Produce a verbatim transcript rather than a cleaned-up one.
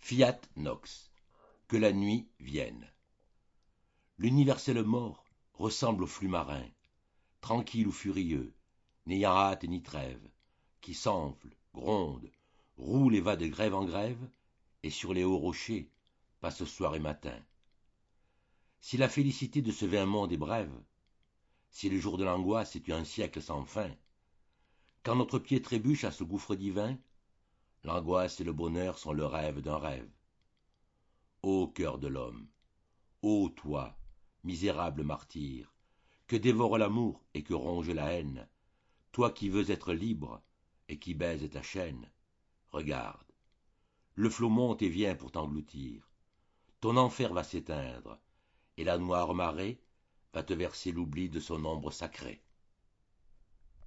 Fiat nox, que la nuit vienne. L'universel mort ressemble au flux marin, tranquille ou furieux, n'ayant hâte ni trêve, qui s'enfle, gronde, roule et va de grève en grève, et sur les hauts rochers passe soir et matin. Si la félicité de ce vain monde est brève, si le jour de l'angoisse est un siècle sans fin, quand notre pied trébuche à ce gouffre divin, l'angoisse et le bonheur sont le rêve d'un rêve. Ô cœur de l'homme, ô toi, misérable martyr, que dévore l'amour et que ronge la haine, toi qui veux être libre et qui baises ta chaîne, regarde, le flot monte et vient pour t'engloutir, ton enfer va s'éteindre, et la noire marée va te verser l'oubli de son ombre sacrée.